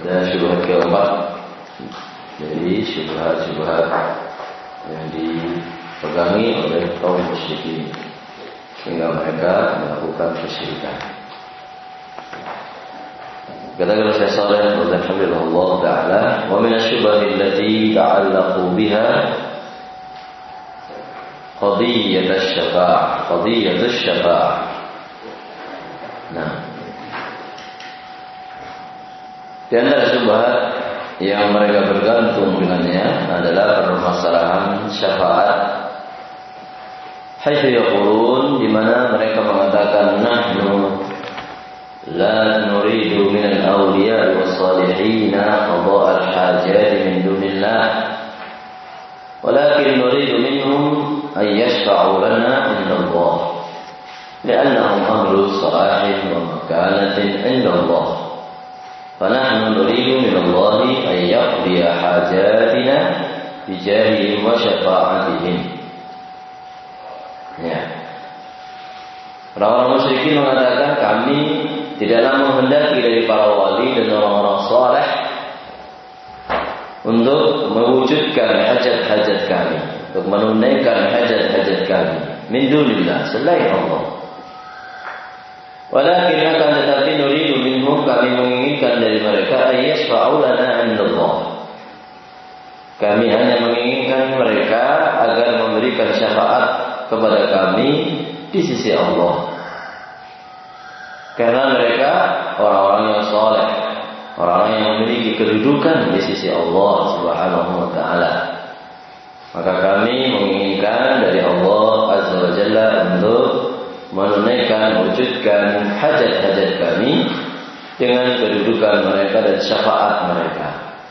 Dan syubhat keempat, jadi syubhat yang dipegangi oleh kaum musyrikin sehingga mereka melakukan kesyirikan. Kata Syekh Shalih rahimahullah taala, wa min asy-syubhat allati ta'allaqu biha qadiyyat asy-syafa'ah. Nah, di antara syubhat yang mereka bergantung dengannya adalah permasalahan syafaat. Haitsu yaqulun, di mana mereka mengatakan nahnu la nuridu min al-awliya was-salihin qada' al-hajat min dunillah, walakin nuridu minhum an yashfa'u lana 'inda Allah li'annahum ahlu salahin wa makanatin 'inda Allah. فنحن نريد من الله أن يقضي حاجاتنا بجاههم وشفاعتهم. Ya. Orang-orang musyrikin mengatakan kami tidaklah menghendaki dari para wali dan orang-orang saleh untuk mewujudkan hajat-hajat kami, untuk menunaikan hajat-hajat kami min dunillah, selain Allah. Walakin akan tetapi nuridu minhum, kami menginginkan dari mereka ayyashfa'u lana 'indallah. Kami hanya menginginkan mereka agar memberikan syafaat kepada kami di sisi Allah. Karena mereka orang-orang yang saleh, orang-orang yang memiliki kedudukan di sisi Allah Subhanahu wa taala. Maka kami menginginkan dari Allah Azza wa Jalla untuk menunaikan, mewujudkan hajat-hajat kami dengan kedudukan mereka dan syafaat mereka.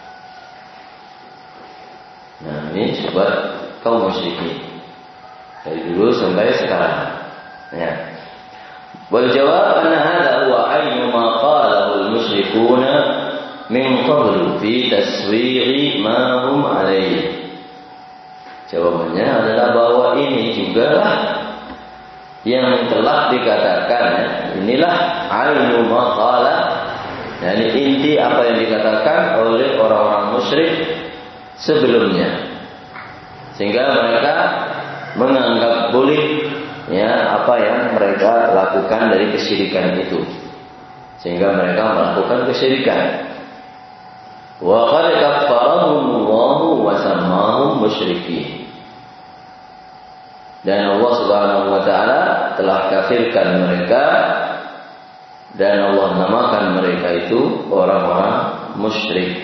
Nah, ini syubhat kaum musyrikin dari dulu sampai sekarang. Ya. Wal jawab anna hadha huwa aynu ma qalahu al-musyrikuna min qablu fi taswighi ma hum alayhi. Jawabannya adalah bahwa ini juga yang telah dikatakan, inilah ainu maqala, yani inti apa yang dikatakan oleh orang-orang musyrik sebelumnya, sehingga mereka menganggap boleh ya apa yang mereka lakukan dari kesyirikan itu, sehingga mereka melakukan kesyirikan. Wa qad kaffarahumullahu wa sammahum musyrikin. Dan Allah Subhanahu wa taala telah kafirkan mereka dan Allah namakan mereka itu orang-orang musyrik.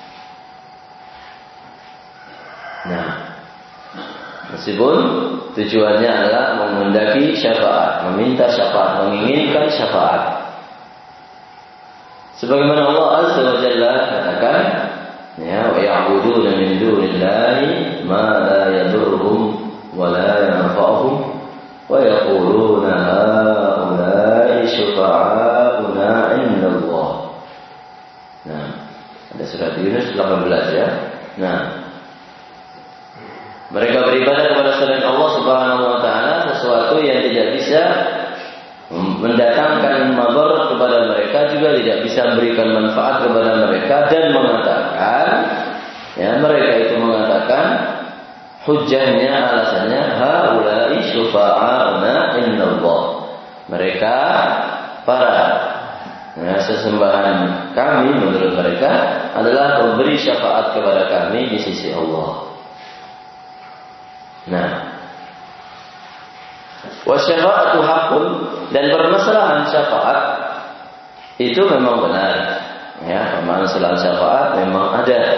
Nah, meskipun tujuannya adalah menghendaki syafaat, meminta syafaat, menginginkan syafaat. Sebagaimana Allah Azza wa Jalla katakan, ya, wa ya'buduna min dunillahi ma la yadurruhum ولا ينفعهم ويقولون هؤلاء شفعاؤنا عند الله. Nah, ada surat Yunus 18 ya. Nah, mereka beribadah kepada selain Allah Subhanahu wa taala sesuatu yang tidak bisa mendatangkan madhar kepada mereka, juga tidak bisa memberikan manfaat kepada mereka, dan mengatakan, ya, mereka itu mengatakan hujjahnya, alasannya haula'i syufa'auna indallah. Mereka para sesembahan kami menurut mereka adalah memberi syafaat kepada kami di sisi Allah. Nah, wa syafa'atu haqqun, dan permasalahan syafaat itu memang benar. Ya, permasalahan syafaat memang ada.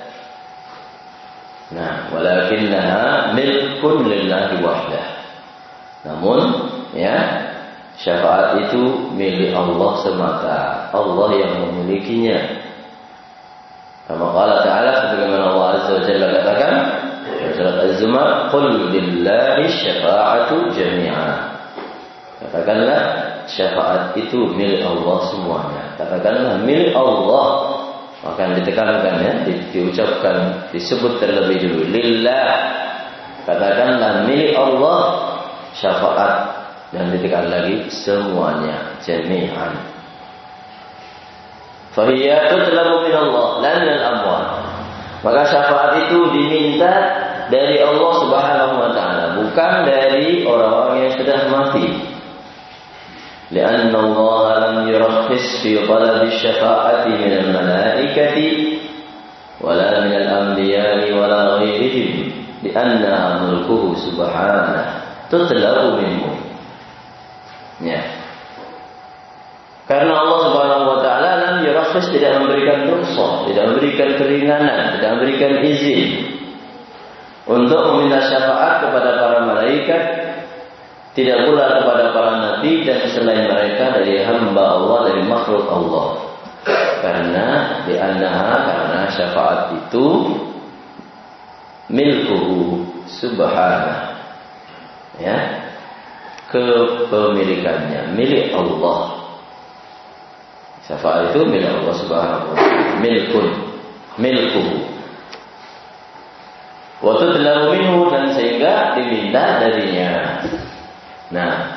Nah, walakinnaha milkun lillahi wahdah. Namun, ya, syafaat itu milik Allah semata. Allah yang memilikinya. Kama qala ta'ala, sebagaimana Allah Azza wa Jalla katakan dalam surat Az-Zumar, qul lillahi syafa'atu jami'a. Katakanlah syafaat itu milik Allah semuanya. Katakanlah milik Allah. Maka ditekankan, ya, diucapkan, disebut terlebih dulu lillah. Katakanlah milik Allah syafaat, dan ditekan lagi semuanya, jami'an. Fahiyya tutlabu min Allah la min al-amwat. Maka syafaat itu diminta dari Allah Subhanahu wa taala, bukan dari orang-orang yang sudah mati. Lianna Allah lam yurakhis fi talab asy-syafa'ati min al-malaikati wala min al-anbiya'i wala ghairihim lianna mulkuhu subhanahu tutlabu minhu. Ya. Karena Allah Subhanahu wa taala lam yurakhis, tidak memberikan rukhsah, tidak memberikan keringanan, tidak memberikan izin untuk meminta syafaat kepada para malaikat, tidak pula kepada para nabi dan selain mereka dari hamba Allah, dari makhluk Allah. Karena syafaat itu milkuhu subhanahu, ya, kepemilikannya, milik Allah. Syafaat itu milik Allah Subhanahu wa taala, milkuhu. Wa tutlabu minhu, dan sehingga diminta darinya. Nah,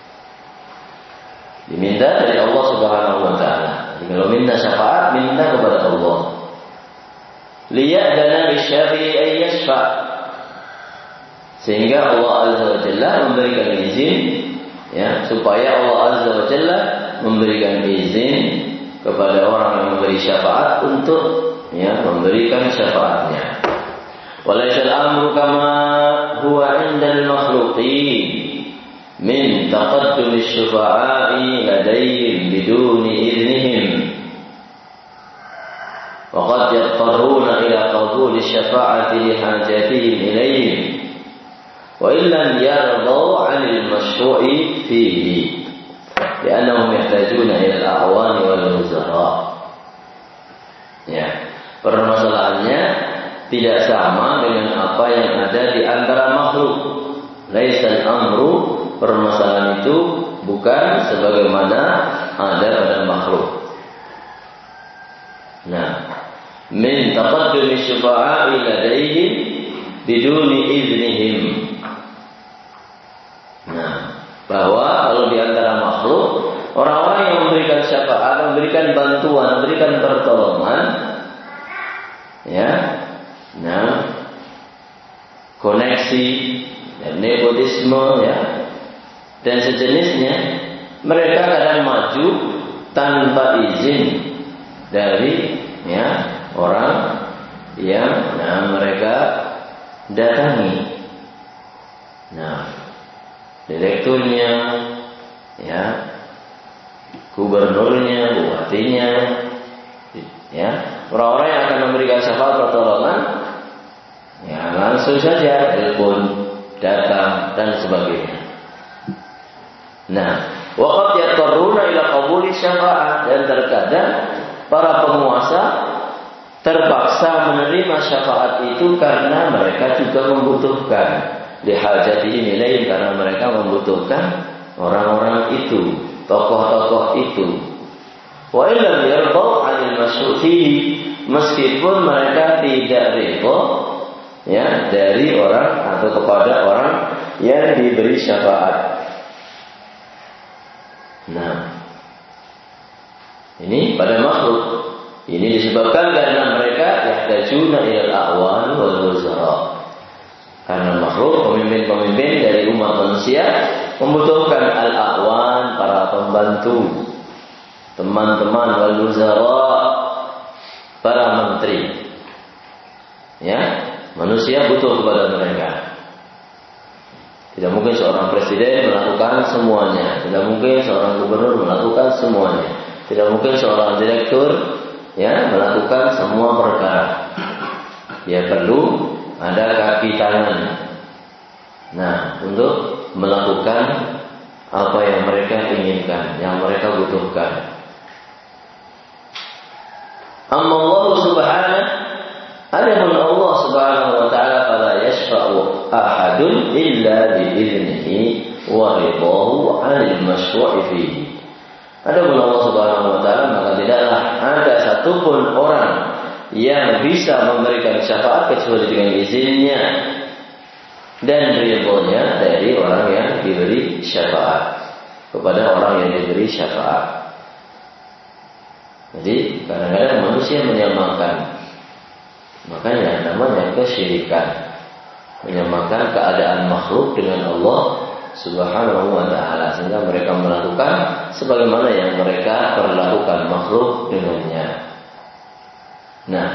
diminta dari Allah Subhanahu wa taala. Jadi kalau minta syafaat, minta kepada Allah. Liya'dana bisyafi'i ay yashfa'. Sehingga Allah Azza wa Jalla memberikan izin, ya, supaya Allah Azza wa Jalla memberikan izin kepada orang yang memberi syafaat untuk, ya, memberikan syafaatnya. Walaysa al-amru kama huwa 'inda al-makhluqin min taqaddum asy-syufa'i ladayhim biduni idnihim wa qad yadtarruna ila qabuli asy-syafa'ati li hajatihim ilayhim wa illam yarḍu 'anil masyru'i fihi li'annahum yahtajuna ila al-a'wan wal wuzara. Ya, permasalahannya tidak sama dengan apa yang ada di antara makhluk. Laisal amru, permasalahan itu bukan sebagaimana ada pada makhluk. Nah, min taqaddumi syufa'i ladaihim biduni iznihim. Nah, bahwa kalau di antara makhluk, orang-orang yang memberikan syafaat, memberikan bantuan, memberikan pertolongan, ya, nah, koneksi, dan nepotisme, ya, dan sejenisnya, mereka kadang maju tanpa izin dari, ya, orang yang, nah, mereka datangi. Nah, direkturnya, ya, gubernurnya, bupatinya, ya, orang-orang yang akan memberikan syafaat pertolongan, ya, langsung saja telepon, datang, dan sebagainya. Nah, waqad yadtarruna ila qabuli syafa'ah, dan terkadang para penguasa terpaksa menerima syafaat itu karena mereka juga membutuhkan, lihajatihim ilaihim, karena mereka membutuhkan orang-orang itu, tokoh-tokoh itu. Wa illam yarḍu 'anil masyru'ihi, meskipun mereka tidak ridha, ya, dari orang atau kepada orang yang diberi syafaat. Nah, ini pada makhluk. Ini disebabkan karena mereka yahtajuna ilal a'wan wal wuzara. Karena makhluk, pemimpin-pemimpin dari umat manusia membutuhkan al-a'wan, para pembantu, teman-teman, wal wuzara, para menteri. Ya, manusia butuh kepada mereka. Tidak mungkin seorang presiden melakukan semuanya, tidak mungkin seorang gubernur melakukan semuanya, tidak mungkin seorang direktur, ya, melakukan semua perkara. Dia perlu ada kaki tangan, nah, untuk melakukan apa yang mereka inginkan, yang mereka butuhkan. Amma Allah Subhanahu, adapun Allah Subhanahu wa taala, fala yashfa'u ahadun illa bi idnihi wa ridahu 'anil masyru'i fihi. Adapun Allah Subhanahu wa taala, maka tidaklah ada satupun orang yang bisa memberikan syafaat kecuali dengan izinnya dan ridhonya dari orang yang diberi syafaat, kepada orang yang diberi syafaat. Jadi kadang-kadang manusia menyamakan, makanya namanya kesyirikan, menyamakan keadaan makhluk dengan Allah Subhanahu wa ta'ala, sehingga mereka melakukan sebagaimana yang mereka perlakukan makhluk dengannya. Nah,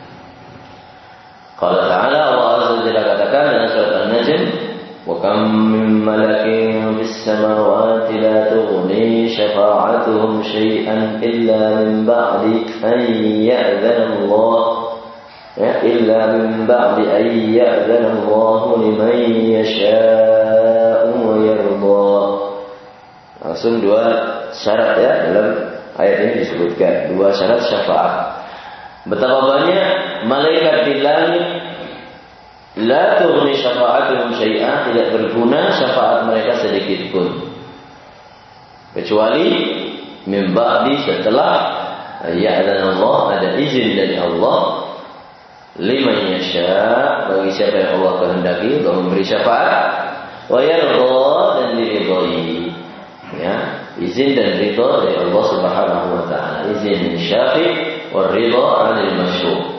qala ta'ala, Allah Azza wa Jalla katakan dalam surat An-Najm, wa kam min malakin fis samawati la tughni syafa'atuhum syai'an illa min ba'di an ya'dzana Allah, illa min ba'di an ya'dzana Allah liman yasha'u wa yarda. Langsung dua syarat ya, dalam ayat ini disebutkan dua syarat syafaat. Betapa banyak malaikat di langit, la tughni syafa'atuhum syai'an, tidak berguna syafaat mereka sedikit pun, kecuali min ba'di, setelah ya'dzana Allah, ada izin dari Allah, liman yasha', bagi siapa yang Allah kehendaki untuk memberi syafaat, wa yarda, dan diridhai. Ya, izin dan ridha dari Allah Subhanahu wa ta'ala. Izin min syafi' wa ridha 'anil masyru'.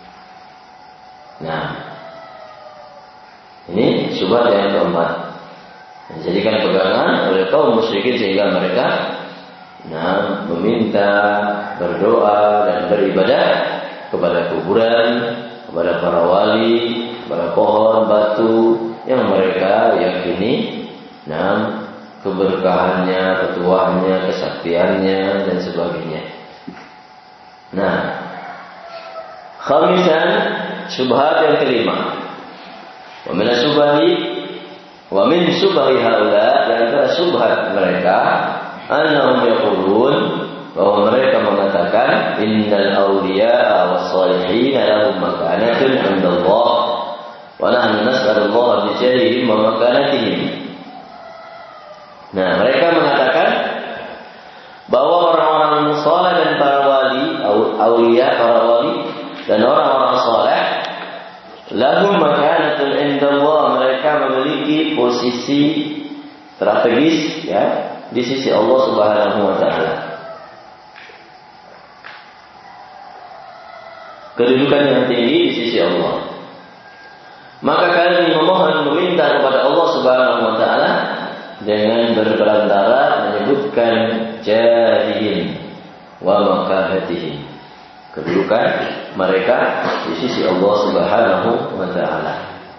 Nah, ini syubhat yang keempat, dijadikan pegangan oleh kaum musyrikin sehingga mereka meminta, berdoa dan beribadah kepada kuburan, kepada para wali, kepada pohon, batu yang mereka yakini keberkahannya, ketuahannya, kesaktiannya dan sebagainya. Nah, khamisan, syubhat yang kelima. Wa min syubhi haula, yang antara syubhat mereka, annahum yaqulun, bahwa mereka mengatakan innal awliya'a was-shalihin lahum makanatun 'inda Allah wa nahnu nas'alullaha bi jahlihim wa makanatihim. Nah, mereka mengatakan bahwa orang-orang saleh dan para wali, auliya, para wali dan orang-orang saleh, lahum makanatun 'inda Allah, mereka memiliki posisi strategis ya di sisi Allah Subhanahu wa ta'ala. Kedudukan yang tinggi di sisi Allah. Maka kalian memohon, meminta kepada Allah Subhanahu wa ta'ala dengan berperantara menyebutkan jahilin wa makahatihim, kedudukan mereka di sisi Allah Subhanahu wa ta'ala.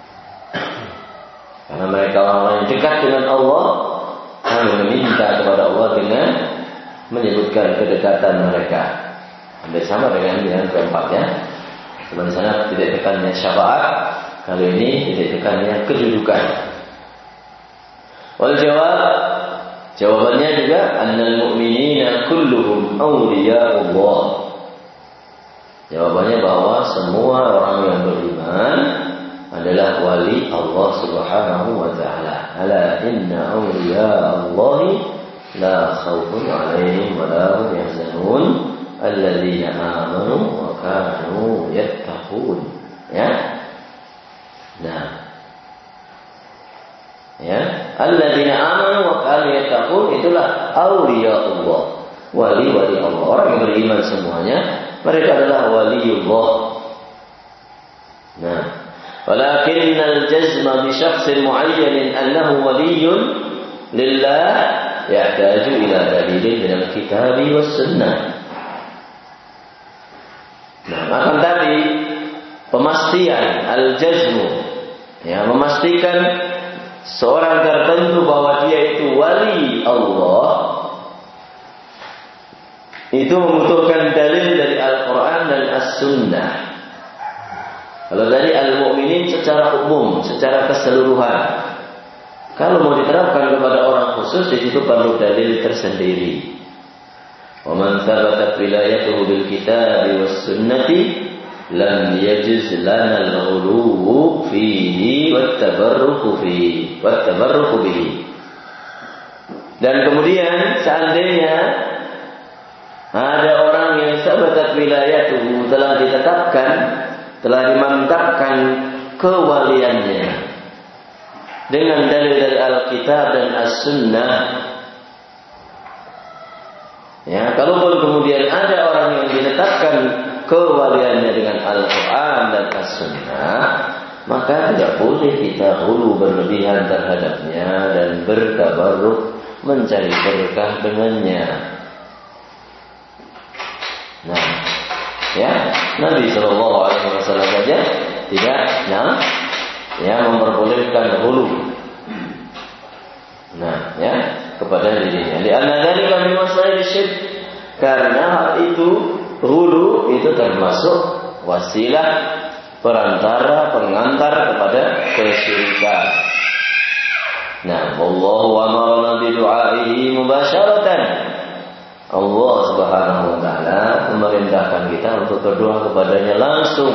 Karena mereka orang-orang yang dekat dengan Allah, kami meminta kepada Allah dengan menyebutkan kedekatan mereka. Hampir sama dengan yang keempatnya. Cuma di sana tidak tekannya syafaat, kali ini tidak tekannya kedudukan. Wal jawab, jawabannya juga annal mu'minina kulluhum awliya'ullah. Jawabannya bahwa semua orang yang beriman adalah wali Allah Subhanahu wa ta'ala. Ala inna awliya'allahi la khawfun 'alaihim wa la hum yahzanun alladzina amanu wa kanu yattaqun. Ya. Nah, ya, alladzina amanu wa kanu yattaqun, itulah auliyaullah, wali-wali Allah. Orang yang beriman semuanya, mereka adalah waliullah. Nah, walakinnal jazma bi syakhsin mu'ayyanin annahu waliyyun lillah yahtaju ila dalilin minal kitabi was sunnah. Nah, akan tadi pemastian al-jazmu, ya, memastikan seorang tertentu bahwa dia itu wali Allah, itu membutuhkan dalil dari Al-Quran dan As-Sunnah. Kalau dari al-mu'minin secara umum, secara keseluruhan, kalau mau diterapkan kepada orang khusus, di situ perlu dalil tersendiri. Wa man thabatat wilayatuhu bil kitabi was sunnati lam yajiz lana al-ghuluw fihi wat tabarruku bihi. Dan kemudian seandainya ada orang yang sabatat wilayatuhu, telah ditetapkan, telah dimantapkan kewaliannya dengan dalil dari Alkitab dan As-Sunnah. Ya, kalaupun kemudian ada orang menetapkan kewaliannya dengan Al-Quran dan As-Sunnah, maka tidak boleh kita hulu berlebihan terhadapnya dan bertabarruk mencari berkah dengannya. Nah, ya, Nabi Shallallahu Alaihi Wasallam saja tidak, memperbolehkan hulu. Nah, ya, kepada dirinya. Lianna dzalika min wasail syirk. Karena hal itu, hulu itu termasuk wasilah perantara pengantar kepada kesyirikan. Nah, wallahu amarna bi du'aihi mubasyaratan. Allah Subhanahu wa taala memerintahkan kita untuk berdoa kepadanya langsung.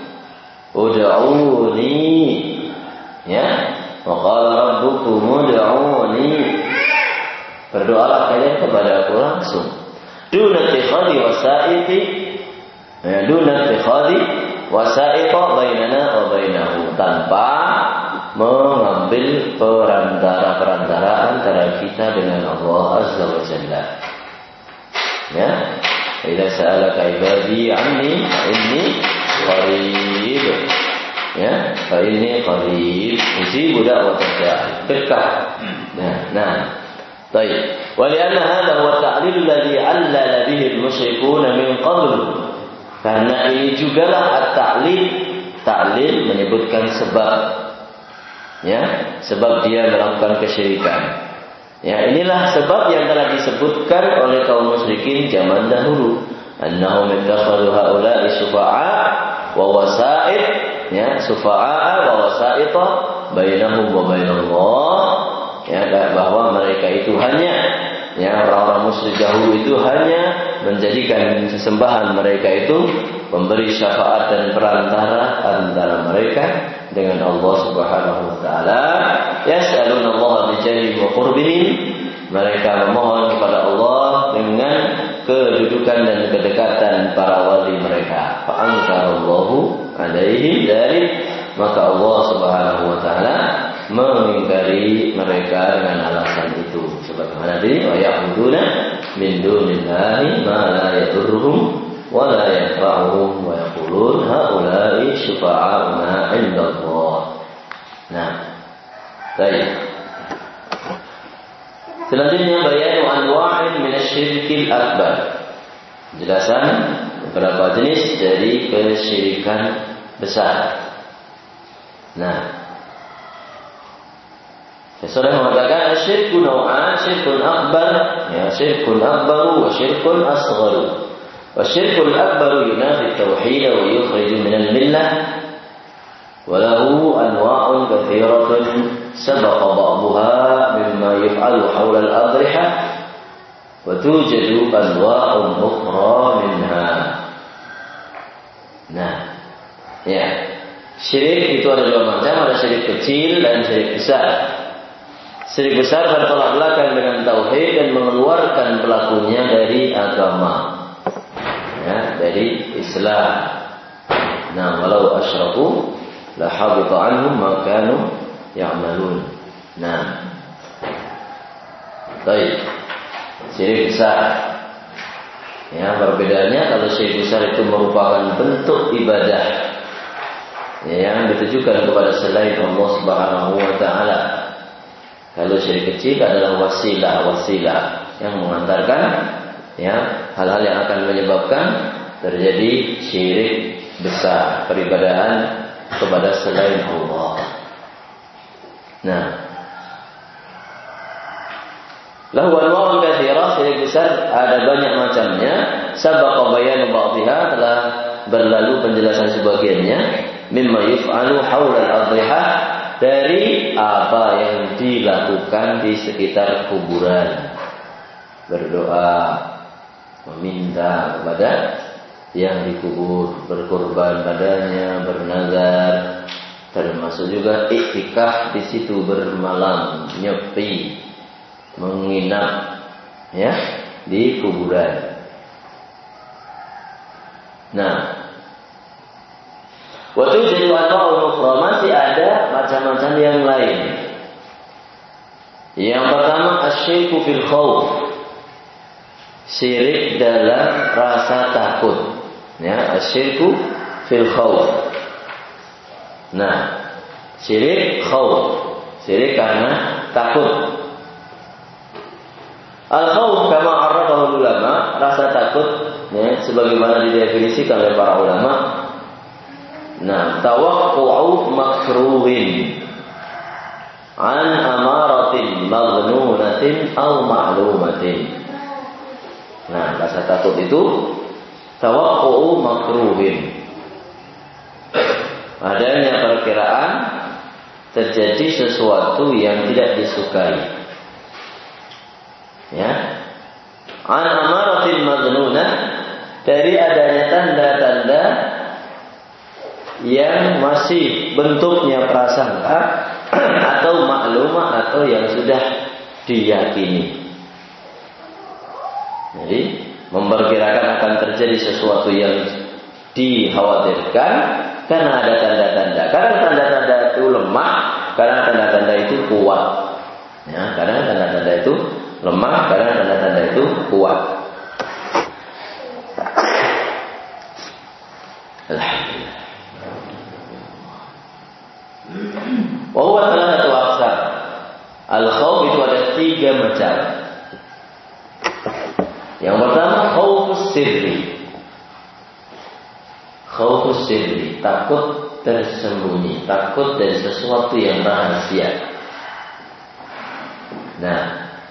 Ud'uni, ya. Wa qala rabbukum ud'uni. Berdoalah kalian kepada aku langsung. Duna ittikhadhi wasaiti, duna ittikhadhi wasaita bainana wa bainahu, tanpa mengambil perantara antara kita dengan Allah Azza wa Jalla. Ya, idza sa'alaka ibadi anni inni qarib. Ya, fa inni qarib ujibu da'watad da'i. Dekat. Nah. Baik. Wa li'anna hadha huwa at-ta'lil alladhi 'allala bihi al-musyrikuuna min qabl. Karena ini jugalah ta'lil menyebutkan sebab. Ya, sebab dia melakukan kesyirikan. Ya, inilah sebab yang telah disebutkan oleh kaum musyrikin zaman dahulu. Annahum ittakhadhu haula'i syufa'a wa wasa'id, ya, syufa'a wa wasa'ita bainahum wa bainallah. Ya, bahwa mereka itu hanya, ya, orang-orang musyrik dahulu itu hanya menjadikan sesembahan mereka itu memberi syafaat dan perantara antara mereka dengan Allah Subhanahu wa taala. Yas'aluna Allah bijahhi wa qurbihi. Mereka memohon kepada Allah dengan kedudukan dan kedekatan para wali mereka. Fa ankarallahu alaihim dzalik, maka Allah Subhanahu wa taala mengingkari mereka dengan alasan itu. Sebagaimana tadi, wa ya'buduna min dunillahi ma la yadurruhum wa la yanfa'uhum wa yaqulun haula'i syufa'auna 'indallah. Nah, baik. Selanjutnya bayanu anwa'in minasyirkil akbar. Penjelasan beberapa jenis dari kesyirikan besar. Nah, Rasulullah mengatakan syirkun naw'an, syirkun akbar, ya, syirkun akbar wa syirkun asghar. Wa syirkul akbar yunafi at-tauhid wa yukhriju min al-millah. Wa lahu anwa'un katsiratun sabaqa ba'daha mimma yaf'alu hawla al-adriha wa tujadu anwa'un ukhra minha. Nah, ya. Syirik itu ada dua macam, ada syirik kecil dan syirik besar. Syirik besar bertolak belakang dengan tauhid dan mengeluarkan pelakunya dari agama, ya, dari Islam. Nah, walau asyraku la habita anhum ma kanu ya'malun. Nah, baik. Syirik besar, ya, perbedaannya kalau syirik besar itu merupakan bentuk ibadah, ya, yang ditujukan kepada selain Allah Subhanahu wa taala. Kalau syirik kecil adalah wasilah yang mengantarkan, ya, hal-hal yang akan menyebabkan terjadi syirik besar, peribadahan kepada selain Allah. Nah, lahu anwa'un katsirah, syirik besar ada banyak macamnya. Sabaqa bayanu ba'dihha, telah berlalu penjelasan sebagiannya. Mimma yuf'alu haula al-adriha, dari apa yang dilakukan di sekitar kuburan. Berdoa, meminta kepada yang dikubur, berkorban padanya, bernazar, termasuk juga iktikaf di situ, bermalam, nyepi, menginap, ya, di kuburan. Nah, waktu jadi anwa'ul ukhra, masih ada macam-macam yang lain. Yang pertama asyirku fil khauf, syirik dalam rasa takut. Ya, asyirku fil khauf. Nah, syirik khauf. Syirik karena takut. Al-khauf kama arrafahu ulama, rasa takut ya, sebagaimana didefinisikan oleh para ulama. Nah, tawaqqu'u makruhin an amaratin maghnunatin aw ma'lumatin. Nah, rasa takut itu tawaqqu'u makruhin. Adanya perkiraan terjadi sesuatu yang tidak disukai. Ya, an amaratin maghnunah, dari adanya tanda-tanda yang masih bentuknya prasangka atau maklumah atau yang sudah diyakini. Jadi memperkirakan akan terjadi sesuatu yang dikhawatirkan karena ada tanda-tanda. Kadang tanda-tanda itu lemah, kadang tanda-tanda itu kuat. Ya, kadang tanda-tanda itu lemah, kadang tanda-tanda itu kuat. Alhamdulillah. Wa salah satu aqsam. Al-khauf itu ada 3 macam. Yang pertama khaufus sirri. Khaufus sirri, takut tersembunyi, takut dari sesuatu yang rahasia. Nah,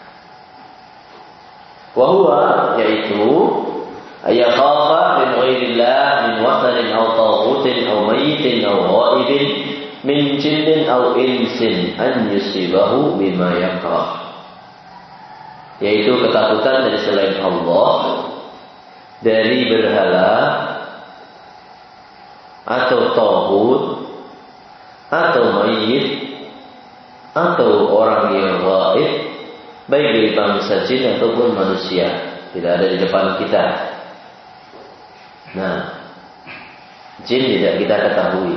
wahwa yaitu ayakhafa min ghairillah min wasanin aw taghutin aw mayyitin aw ghaibin min jinnin aw insin an yusibahu bima yakrah. Yaitu ketakutan dari selain Allah, dari berhala atau taghut atau mayyit atau orang yang gaib, baik dari bangsa jin ataupun manusia, tidak ada di depan kita. Nah, jin tidak kita ketahui.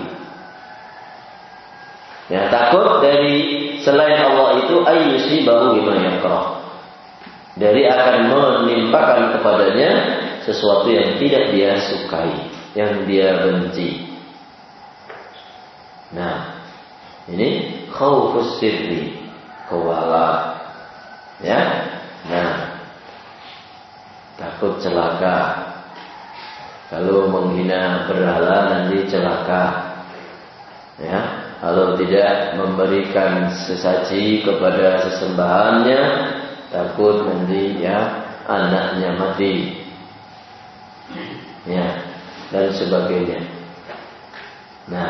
Ya, takut dari selain Allah itu ayyusibahu bima yakrah, dari akan menimpakan kepadanya sesuatu yang tidak dia sukai, yang dia benci. Nah, ini khaufus sirri, kewala. Ya, nah, takut celaka. Kalau menghina berhala nanti celaka. Ya, kalau tidak memberikan sesaji kepada sesembahannya, takut nanti ya anaknya mati. Ya, dan sebagainya. Nah,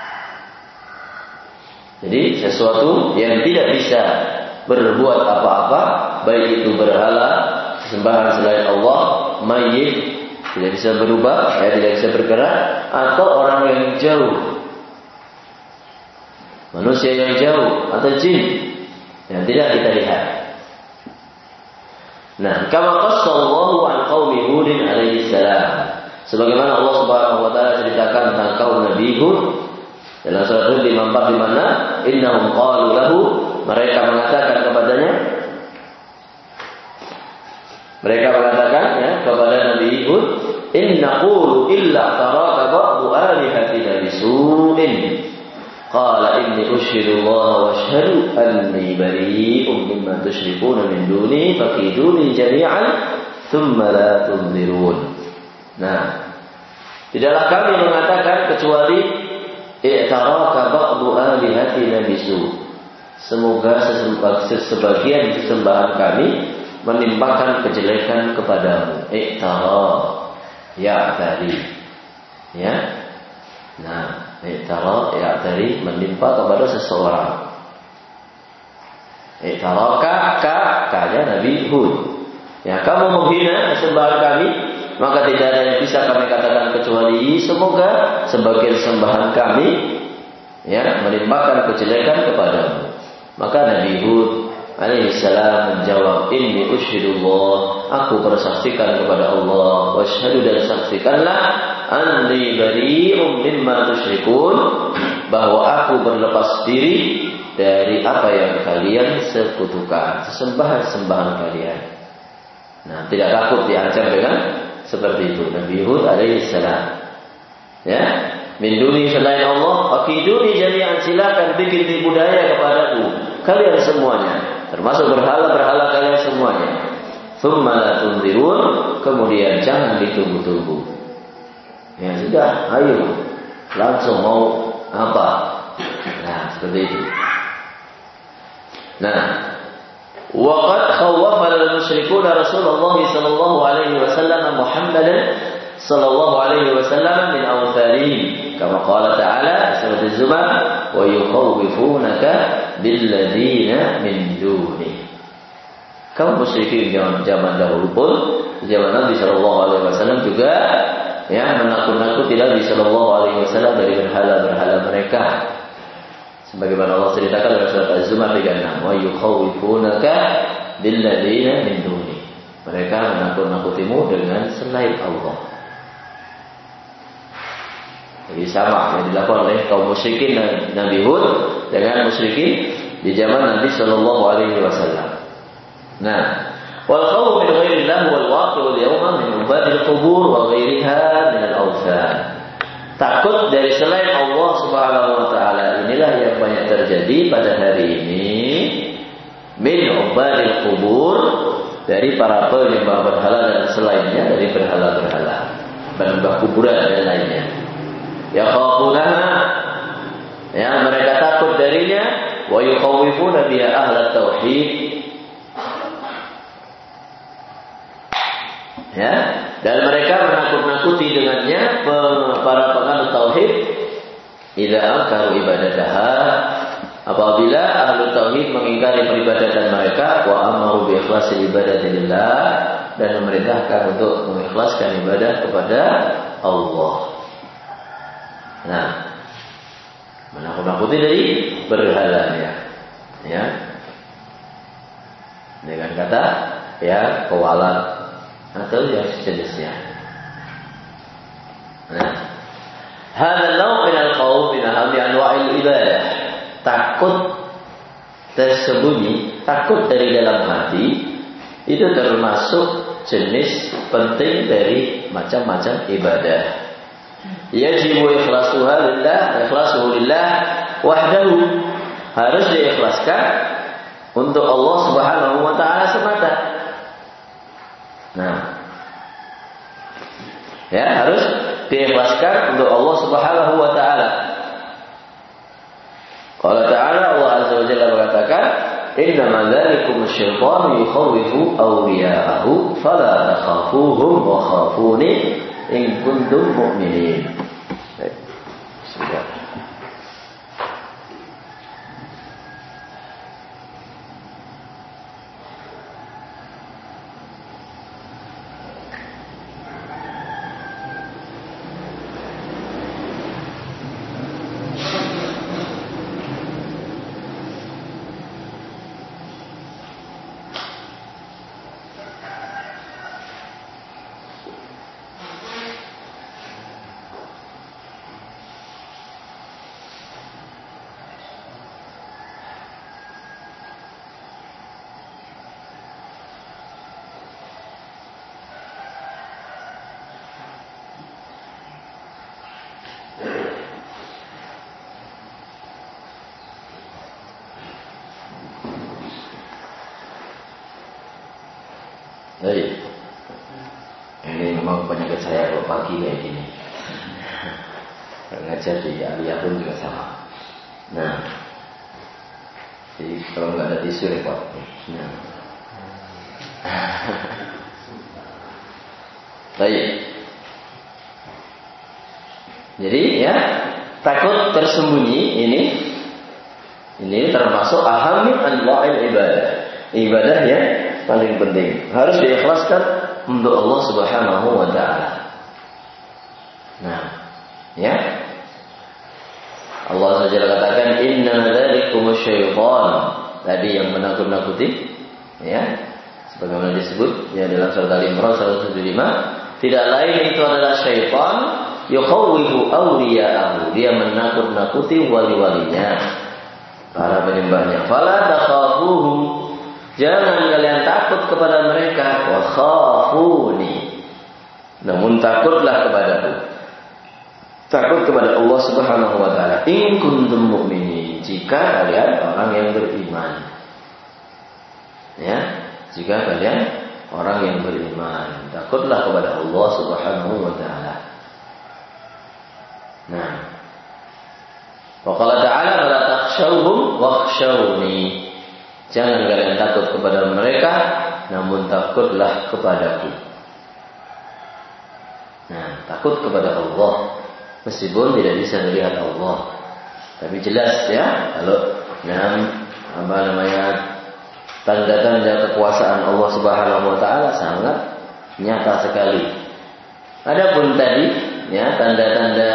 jadi sesuatu yang tidak bisa berbuat apa-apa, baik itu berhala, sesembahan selain Allah, mayit, tidak bisa berubah, tidak bisa bergerak, atau orang yang jauh, manusia yang jauh, atau jin yang tidak kita lihat. Nah, kama qassallahu an qaumi Hudin alaihi salam, sebagaimana Allah Subhanahu wa taala ceritakan tentang kaum Nabi Hud dalam surat Hud 54, di mana innahum qalu lahu, mereka mengatakan kepadanya, ya, kepada Nabi Hud, inna qulu illa taraka ba'du alihatina bisu'in qala inni ushidu Allah wa ashhadu anni bari'un mimma tusyrikuna min duni fakiduni jami'an thumma la tunzirun. Nah, tidaklah kami mengatakan kecuali i'taraka ba'du alihatina bisu', semoga sebagian sesembahan kami menimpakan kejelekan kepadamu. I'tara, ya tadi, ya. Nah, i'tara, ya tadi, menimpa kepada seseorang. I'taraka, kanya Nabi Hud. Ya, kamu menghina sesembahan kami, maka tidak ada yang bisa kami katakan kecuali semoga sebagian sembahan kami ya menimpakan kejelekan kepadamu. Maka Nabi Hud alaihi salam menjawab, inni usyhidullah, aku bersaksikan kepada Allah, wa asyhadu, dan saksikanlah, anni bari'um mimma tusyrikun, bahwa aku berlepas diri dari apa yang kalian sekutukan, sesembahan-sembahan kalian. Nah, tidak takut diancam dengan seperti itu. Nabi Hud alaihissalam. Ya, min duni selain Allah, fakiduni jami'an, silakan bikin budaya kepadaku kalian semuanya, termasuk berhala-berhala kalian semuanya. Tsumma la tunzirun, kemudian jangan ditunggu-tunggu. Ya sudah, ayo langsung mau apa? Nah, seperti itu. Nah, waqad khawwafa al-musyrikuun Rasulullah sallallahu alaihi wasallam Muhammadan sallallahu alaihi wasallam min awtharihim, kama qala ta'ala surat Az-Zumar, wa yukhawwifunaka billadzina min duni. Kaum musyrikin zaman dahulu pun, zaman Nabi sallallahu alaihi wasallam juga ya menakut-nakuti Nabi sallallahu alaihi wasallam dari berhala-berhala mereka. Sebagaimana Allah ceritakan dalam surat Az-Zumar 36, wa yukhawwifunaka billadzina min duni. Mereka menakut-nakutimu dengan selain Allah. Jadi sama yang dilakukan oleh kaum musyrikin Nabi Hud dengan musyrikin di zaman Nabi sallallahu alaihi wasallam. Nah, wal khawfu min ghairillah wal waqi'u al-yawma min ubadil qubur wa ghairiha min al-awthan. Takut dari selain Allah Subhanahu wa taala inilah yang banyak terjadi pada hari ini min ubadil qubur, dari para penyembah berhala dan selainnya dari berhala-berhala, penyembah kuburan dan lainnya. Ya khafunaha, yang mereka takut darinya, wa yukhawwifuna biha ahla tauhid, ya, dan mereka menakut-nakuti dengannya para penganut tauhid. Idza angkaru ibadataha, apabila ahlu tauhid mengingkari peribadatan mereka, wa amaru bi ikhlasil ibadati lillah, dan memerintahkan untuk mengikhlaskan ibadah kepada Allah. Nah, menakut-nakuti dari berhalanya, ya, dengan kata ya kewalat atau yang sejenisnya. Nah, hadza naw' min al-khawf min ahli anwa'il ibadah. Takut tersembunyi, takut dari dalam hati, itu termasuk jenis penting dari macam-macam ibadah. Yajibu ikhlasuha lillah, ikhlasuhu lillah wahdahu, harus diikhlaskan untuk Allah Subhanahu wa taala semata. Nah, ya, harus diikhlaskan untuk Allah Subhanahu wa taala. Qala ta'ala, Allah azza wa jalla mengatakan, innama dzalikum asy-syaitanu yukhawwifu awliya'ahu fala takhafuhum wa khafuni in kuntum mu'minin. Bismillah. Baik. Ini memang penyakit saya kalau pagi kayak gini. Ngajar di Aliyah pun juga sama. Nah, jadi kalau nggak ada tisu repot. Nah. Baik. Jadi ya, takut tersembunyi ini termasuk ahamil anwa'il ibadah. Ibadah ya paling penting, harus diikhlaskan untuk Allah Subhanahu wa taala. Nah, ya. Allah Subhanahu katakan inna dzalikumus syaitan, tadi yang menakut-nakuti, ya. Sebagaimana disebut ya dalam surat Al-Imran 175, tidak lain itu adalah syaitan yukhawwifu awliya'ahu, dia menakut-nakuti wali-walinya, para penyembahnya. Fala takhafuhum, jangan kalian takut kepada mereka, wa khafuni, namun takutlah kepadaku. Takut kepada Allah Subhanahu wa taala. In kuntum mu'minin, jika kalian orang yang beriman. Ya, jika kalian orang yang beriman, takutlah kepada Allah Subhanahu wa taala. Nah, wa qala ta'ala la takhshawhum wakhshawni. Jangan kalian takut kepada mereka, namun takutlah kepadaku. Nah, takut kepada Allah meskipun tidak bisa melihat Allah. Tapi jelas ya, kalau tanda-tanda kekuasaan Allah Subhanahu wa taala sangat nyata sekali. Adapun tadi ya tanda-tanda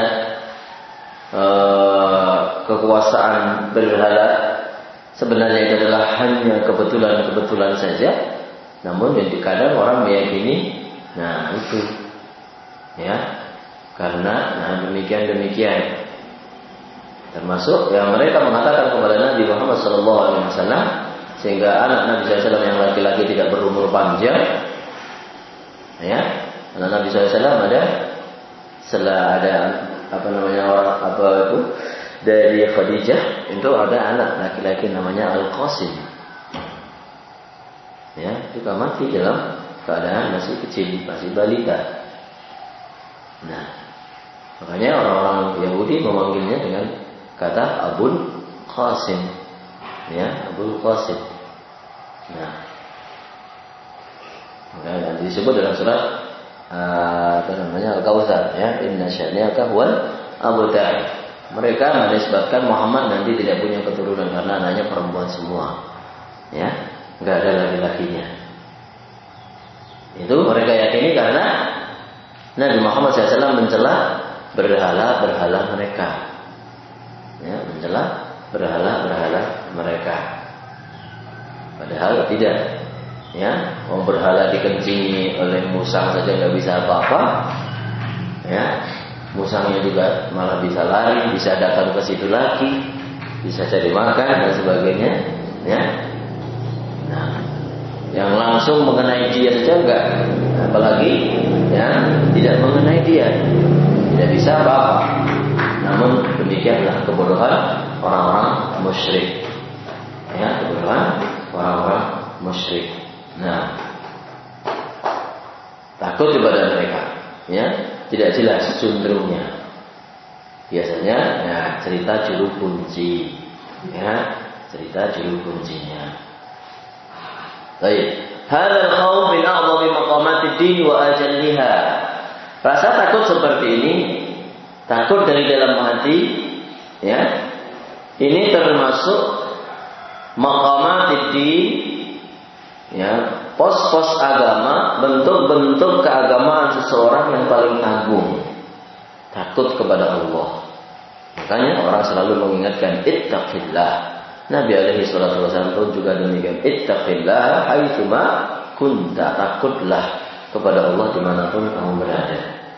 kekuasaan berhala sebenarnya itu adalah hanya kebetulan-kebetulan saja. Namun yang kadang orang meyakini itu ya karena demikian termasuk yang mereka mengatakan kepada Nabi Muhammad SAW, sehingga anak Nabi SAW yang laki-laki tidak berumur panjang. Ya, anak Nabi SAW setelah ada dari Khadijah itu ada anak laki-laki namanya Al-Qasim. Ya, juga mati dalam keadaan masih kecil, masih balita. Nah, makanya orang-orang Yahudi memanggilnya dengan kata Abul Qasim. Ya, Abul Qasim. Nah, disebut dalam surat Al-Kautsar ya, inna syani'aka huwal abtar. Mereka menisbatkan Muhammad nanti tidak punya keturunan karena anaknya perempuan semua. Ya, enggak ada laki-lakinya. Itu mereka yakini karena Nabi Muhammad SAW mencela berhala-berhala mereka. Ya, mencela berhala-berhala mereka. Padahal tidak. Ya, orang berhala dikencingi oleh musang saja nggak bisa apa-apa. Ya, musangnya juga malah bisa lari, bisa datang ke situ lagi, bisa cari makan dan sebagainya. Ya, nah, yang langsung mengenai dia saja enggak, apalagi ya tidak mengenai dia, tidak bisa apa-apa. Namun demikianlah kebodohan orang-orang musyrik. Ya, kebodohan orang-orang musyrik. Nah, takut kepada mereka, ya, tidak jelas cenderungnya. Biasanya, ya, cerita juru kunci, ya, cerita juru kuncinya. Baik, hadzal khauf min a'dhami maqamatid din wa ajalliha. Rasa takut seperti ini, takut dari dalam hati, ya, ini termasuk maqamatid din. Ya, pos-pos agama, bentuk-bentuk keagamaan seseorang yang paling agung. Takut kepada Allah. Makanya orang selalu mengingatkan ittaqillah. Nabi alaihi salatu wasallam pun juga demikian. Ittaqillah haitsuma kunta. Takutlah kepada Allah dimanapun kamu berada.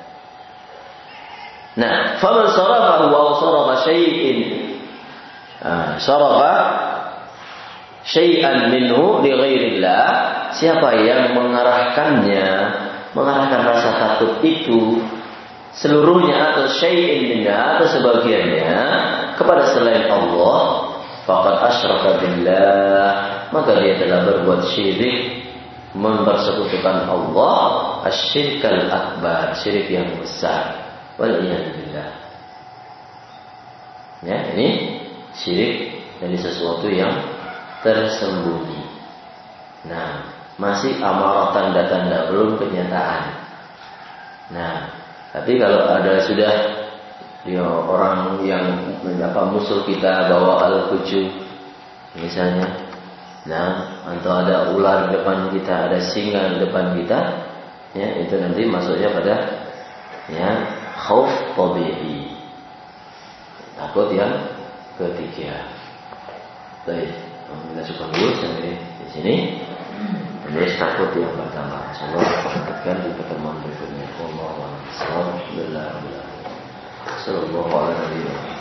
Nah, faman sarafahu aw sarafa syai'in sarafa syai'an minhu li ghairillah, siapa yang mengarahkan rasa takut itu seluruhnya atau syai'in minha atau sebagiannya kepada selain Allah, faqad asyraka billah, maka dia telah berbuat syirik, mempersekutukan Allah, asyirkal akbar, syirik yang besar. Wal iyad billah. Ya, ini syirik dari sesuatu yang tersembunyi. Nah, masih amarah tanda-tanda, belum kenyataan. Nah, tapi kalau ada sudah orang yang musuh kita bawa al-fujur misalnya, nah, atau ada ular di depan kita, ada singa di depan kita, ya, itu nanti masuknya pada ya khauf tabi'i, takut yang ketiga. Baik, kita cukup dulu sampai di sini. Ini takut yang pertama. Semoga perhatikan di pertemuan berikutnya. Alhamdulillah. Sallallahu alaihi wasallam.